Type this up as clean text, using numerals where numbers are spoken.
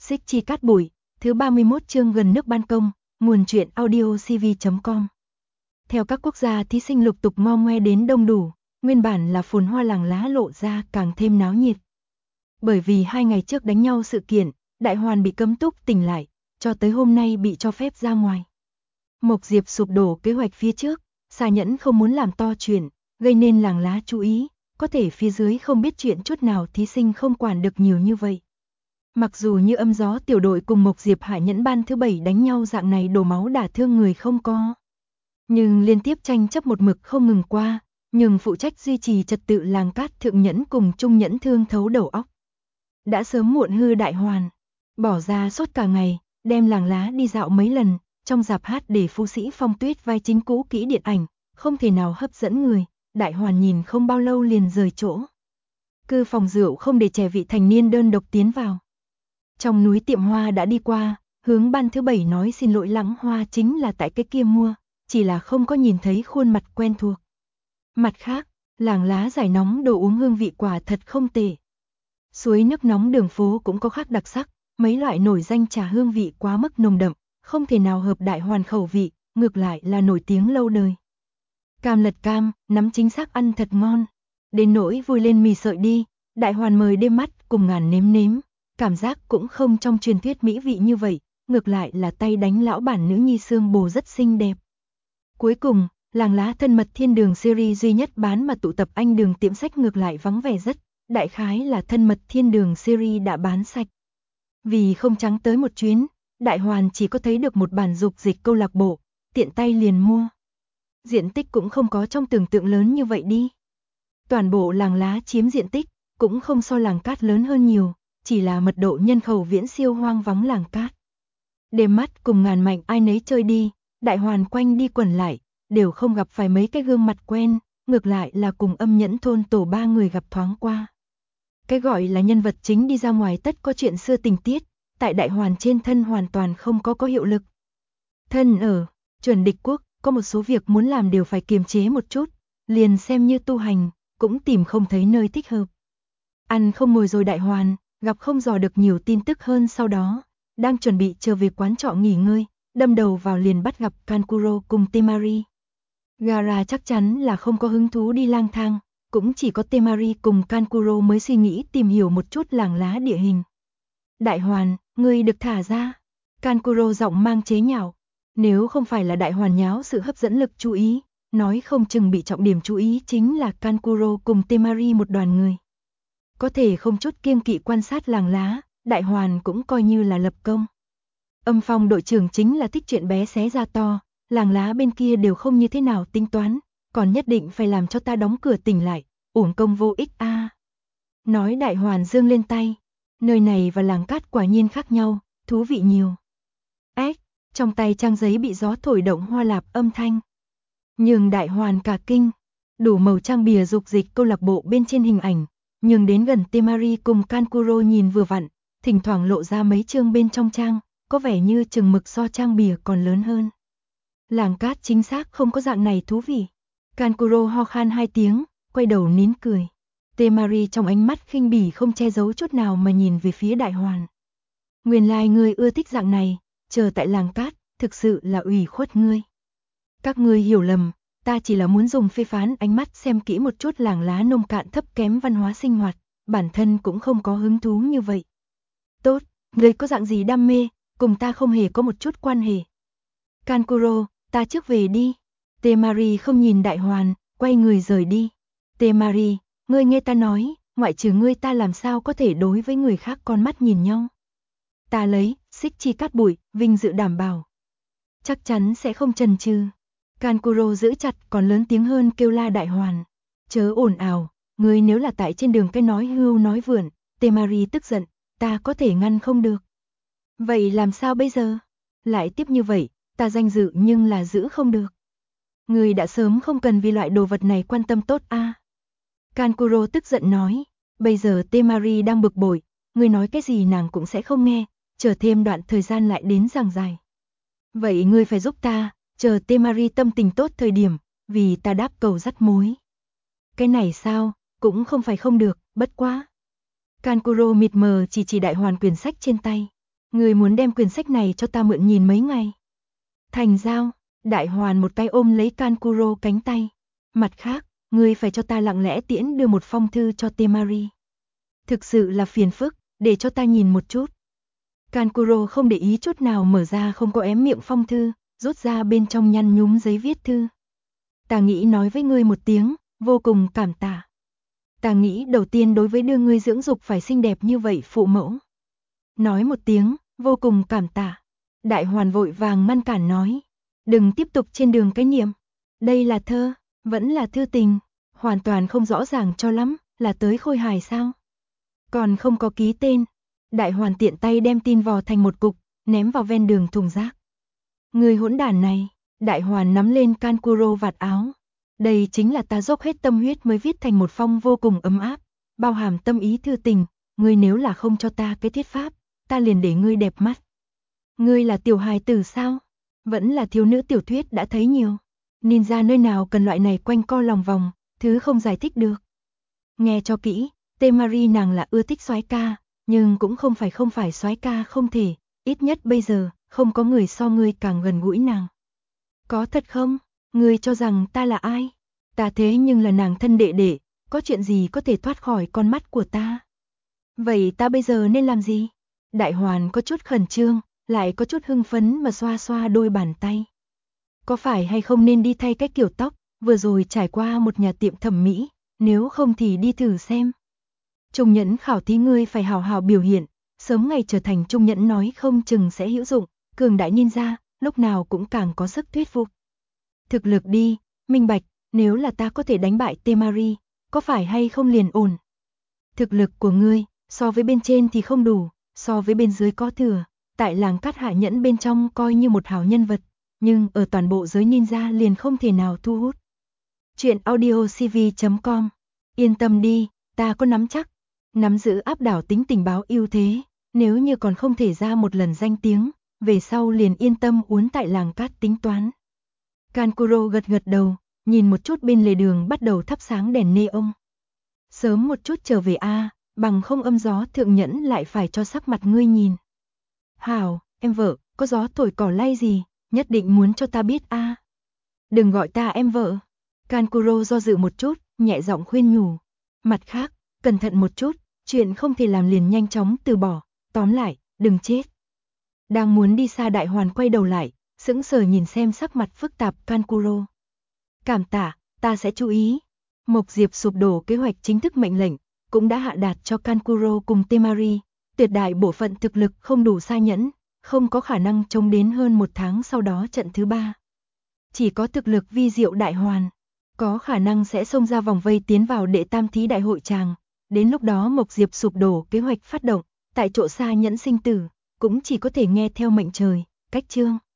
Xích chi cát bụi, thứ 31 chương gần nước ban công, nguồn truyện audio cv.com. Theo các quốc gia thí sinh lục tục ngo ngoe đến đông đủ, nguyên bản là phồn hoa làng lá lộ ra càng thêm náo nhiệt. Bởi vì 2 ngày trước đánh nhau sự kiện, Đại Hoàn bị cấm túc tỉnh lại, cho tới hôm nay bị cho phép ra ngoài. Mộc Diệp sụp đổ kế hoạch phía trước, Xà Nhẫn không muốn làm to chuyện, gây nên làng lá chú ý, có thể phía dưới không biết chuyện chút nào thí sinh không quản được nhiều như vậy. Mặc dù như âm gió tiểu đội cùng Mộc Diệp Hạ Nhẫn ban thứ 7 đánh nhau dạng này đổ máu đả thương người không có. Nhưng liên tiếp tranh chấp một mực không ngừng qua, nhưng phụ trách duy trì trật tự làng Cát Thượng Nhẫn cùng Trung Nhẫn thương thấu đầu óc. Đã sớm muộn hư Đại Hoàn, bỏ ra suốt cả ngày, đem làng lá đi dạo mấy lần, trong rạp hát để Phu Sĩ Phong Tuyết vai chính cũ kỹ điện ảnh, không thể nào hấp dẫn người, Đại Hoàn nhìn không bao lâu liền rời chỗ. Cư phòng rượu không để trẻ vị thành niên đơn độc tiến vào. Trong núi tiệm hoa đã đi qua, hướng ban thứ 7 nói xin lỗi Lãng Hoa chính là tại cái kia mua, chỉ là không có nhìn thấy khuôn mặt quen thuộc. Mặt khác, làng lá giải nóng đồ uống hương vị quả thật không tệ. Suối nước nóng đường phố cũng có khác đặc sắc, mấy loại nổi danh trà hương vị quá mức nồng đậm, không thể nào hợp Đại Hoàn khẩu vị, ngược lại là nổi tiếng lâu đời. Cam lật cam, nắm chính xác ăn thật ngon. Đến nỗi vui lên mì sợi đi, Đại Hoàn mời đêm mắt cùng ngàn nếm nếm. Cảm giác cũng không trong truyền thuyết mỹ vị như vậy, ngược lại là tay đánh lão bản nữ nhi xương bồ rất xinh đẹp. Cuối cùng, làng lá thân mật thiên đường series duy nhất bán mà tụ tập anh đường tiệm sách ngược lại vắng vẻ rất, đại khái là thân mật thiên đường series đã bán sạch. Vì không trắng tới một chuyến, Đại Hoàn chỉ có thấy được một bản dục dịch câu lạc bộ, tiện tay liền mua. Diện tích cũng không có trong tưởng tượng lớn như vậy đi. Toàn bộ làng lá chiếm diện tích, cũng không so làng Cát lớn hơn nhiều. Chỉ là mật độ nhân khẩu viễn siêu hoang vắng làng Cát. Đêm mắt cùng ngàn mạnh ai nấy chơi đi, Đại Hoàn quanh đi quẩn lại, đều không gặp phải mấy cái gương mặt quen, ngược lại là cùng Âm Nhẫn thôn tổ 3 người gặp thoáng qua. Cái gọi là nhân vật chính đi ra ngoài tất có chuyện xưa tình tiết, tại Đại Hoàn trên thân hoàn toàn không có hiệu lực. Thân ở chuẩn địch quốc, có một số việc muốn làm đều phải kiềm chế một chút, liền xem như tu hành, cũng tìm không thấy nơi thích hợp. Ăn không ngồi rồi Đại Hoàn, gặp không dò được nhiều tin tức hơn sau đó, đang chuẩn bị trở về quán trọ nghỉ ngơi, đâm đầu vào liền bắt gặp Kankuro cùng Temari. Gaara chắc chắn là không có hứng thú đi lang thang, cũng chỉ có Temari cùng Kankuro mới suy nghĩ tìm hiểu một chút làng lá địa hình. Đại Hoàn, ngươi được thả ra. Kankuro giọng mang chế nhạo, nếu không phải là Đại Hoàn nháo sự hấp dẫn lực chú ý, nói không chừng bị trọng điểm chú ý chính là Kankuro cùng Temari một đoàn người. Có thể không chút kiêng kỵ quan sát làng lá, Đại Hoàn cũng coi như là lập công. Âm Phong đội trưởng chính là thích chuyện bé xé ra to, làng lá bên kia đều không như thế nào tính toán, còn nhất định phải làm cho ta đóng cửa tỉnh lại, uổng công vô ích a. Nói Đại Hoàn giương lên tay, nơi này và làng Cát quả nhiên khác nhau, thú vị nhiều. Ếch, trong tay trang giấy bị gió thổi động hoa lạp âm thanh. Nhưng Đại Hoàn cả kinh, đủ màu trang bìa dục dịch câu lạc bộ bên trên hình ảnh. Nhưng đến gần Temari cùng Kankuro nhìn vừa vặn, thỉnh thoảng lộ ra mấy chương bên trong trang, có vẻ như chừng mực so trang bìa còn lớn hơn. Làng Cát chính xác không có dạng này thú vị. Kankuro ho khan 2 tiếng, quay đầu nín cười. Temari trong ánh mắt khinh bỉ không che giấu chút nào mà nhìn về phía Đại Hoàn. Nguyên lai ngươi ưa thích dạng này, chờ tại làng Cát, thực sự là ủy khuất ngươi. Các ngươi hiểu lầm. Ta chỉ là muốn dùng phê phán ánh mắt xem kỹ một chút làng lá nông cạn thấp kém văn hóa sinh hoạt, bản thân cũng không có hứng thú như vậy. Tốt, ngươi có dạng gì đam mê, cùng ta không hề có một chút quan hệ. Kankuro, ta trước về đi. Temari không nhìn Đại Hoàn, quay người rời đi. Temari, ngươi nghe ta nói, ngoại trừ ngươi ta làm sao có thể đối với người khác con mắt nhìn nhau. Ta lấy, xích chi cát bụi, vinh dự đảm bảo. Chắc chắn sẽ không chần chừ. Kankuro giữ chặt còn lớn tiếng hơn kêu la Đại Hoàn. Chớ ồn ào, ngươi nếu là tại trên đường cái nói hưu nói vượn, Temari tức giận, ta có thể ngăn không được. Vậy làm sao bây giờ? Lại tiếp như vậy, ta danh dự nhưng là giữ không được. Ngươi đã sớm không cần vì loại đồ vật này quan tâm tốt a. Kankuro tức giận nói, bây giờ Temari đang bực bội, ngươi nói cái gì nàng cũng sẽ không nghe, chờ thêm đoạn thời gian lại đến giảng giải. Vậy ngươi phải giúp ta. Chờ Temari tâm tình tốt thời điểm, vì ta đáp cầu dắt mối. Cái này sao, cũng không phải không được, bất quá. Kankuro mịt mờ chỉ Đại Hoàn quyển sách trên tay. Ngươi muốn đem quyển sách này cho ta mượn nhìn mấy ngày. Thành giao, Đại Hoàn một tay ôm lấy Kankuro cánh tay. Mặt khác, ngươi phải cho ta lặng lẽ tiễn đưa một phong thư cho Temari. Thực sự là phiền phức, để cho ta nhìn một chút. Kankuro không để ý chút nào mở ra không có ém miệng phong thư, rút ra bên trong nhăn nhúm giấy viết thư. Ta nghĩ nói với ngươi một tiếng, vô cùng cảm tạ. Ta nghĩ đầu tiên đối với đưa ngươi dưỡng dục phải xinh đẹp như vậy phụ mẫu. Nói một tiếng, vô cùng cảm tạ. Đại Hoàn vội vàng ngăn cản nói. Đừng tiếp tục trên đường cái niệm. Đây là thơ, vẫn là thư tình. Hoàn toàn không rõ ràng cho lắm, là tới khôi hài sao? Còn không có ký tên. Đại Hoàn tiện tay đem tin vò thành một cục, ném vào ven đường thùng rác. Người hỗn đản này, Đại Hoàn nắm lên Kankuro vạt áo. Đây chính là ta dốc hết tâm huyết mới viết thành một phong vô cùng ấm áp, bao hàm tâm ý thư tình, ngươi nếu là không cho ta cái thiết pháp, ta liền để ngươi đẹp mắt. Ngươi là tiểu hài tử sao? Vẫn là thiếu nữ tiểu thuyết đã thấy nhiều. Ninja nơi nào cần loại này quanh co lòng vòng, thứ không giải thích được. Nghe cho kỹ, Temari nàng là ưa thích soái ca, nhưng cũng không phải soái ca không thể, ít nhất bây giờ, không có người so ngươi càng gần gũi nàng. Có thật không? Ngươi cho rằng ta là ai? Ta thế nhưng là nàng thân đệ đệ, có chuyện gì có thể thoát khỏi con mắt của ta? Vậy ta bây giờ nên làm gì? Đại Hoàn có chút khẩn trương, lại có chút hưng phấn mà xoa xoa đôi bàn tay. Có phải hay không nên đi thay cái kiểu tóc, vừa rồi trải qua một nhà tiệm thẩm mỹ, nếu không thì đi thử xem. Trung nhẫn khảo thí ngươi phải hào hào biểu hiện, sớm ngày trở thành trung nhẫn nói không chừng sẽ hữu dụng, cường đại ninja, lúc nào cũng càng có sức thuyết phục. Thực lực đi, minh bạch, nếu là ta có thể đánh bại Temari, có phải hay không liền ổn. Thực lực của ngươi, so với bên trên thì không đủ, so với bên dưới có thừa, tại làng cát hạ nhẫn bên trong coi như một hảo nhân vật, nhưng ở toàn bộ giới ninja liền không thể nào thu hút. Chuyện audiocv.com. Yên tâm đi, ta có nắm chắc, nắm giữ áp đảo tính tình báo ưu thế, nếu như còn không thể ra một lần danh tiếng, về sau liền yên tâm uốn tại làng cát tính toán. Kankuro gật gật đầu, nhìn một chút bên lề đường bắt đầu thắp sáng đèn neon. Sớm một chút trở về a, bằng không âm gió thượng nhẫn lại phải cho sắc mặt ngươi nhìn. Hảo, em vợ, có gió thổi cỏ lay gì, nhất định muốn cho ta biết a. Đừng gọi ta em vợ. Kankuro do dự một chút, nhẹ giọng khuyên nhủ. Mặt khác, cẩn thận một chút, chuyện không thể làm liền nhanh chóng từ bỏ, tóm lại, đừng chết. Đang muốn đi xa Đại Hoàn quay đầu lại, sững sờ nhìn xem sắc mặt phức tạp Kankuro. Cảm tạ, ta sẽ chú ý. Mộc Diệp sụp đổ kế hoạch chính thức mệnh lệnh, cũng đã hạ đạt cho Kankuro cùng Temari, tuyệt đại bộ phận thực lực không đủ xa nhẫn, không có khả năng chống đến hơn một tháng sau đó trận thứ 3. Chỉ có thực lực vi diệu Đại Hoàn, có khả năng sẽ xông ra vòng vây tiến vào đệ tam thí đại hội tràng, đến lúc đó Mộc Diệp sụp đổ kế hoạch phát động, tại chỗ xa nhẫn sinh tử, cũng chỉ có thể nghe theo mệnh trời, cách chương.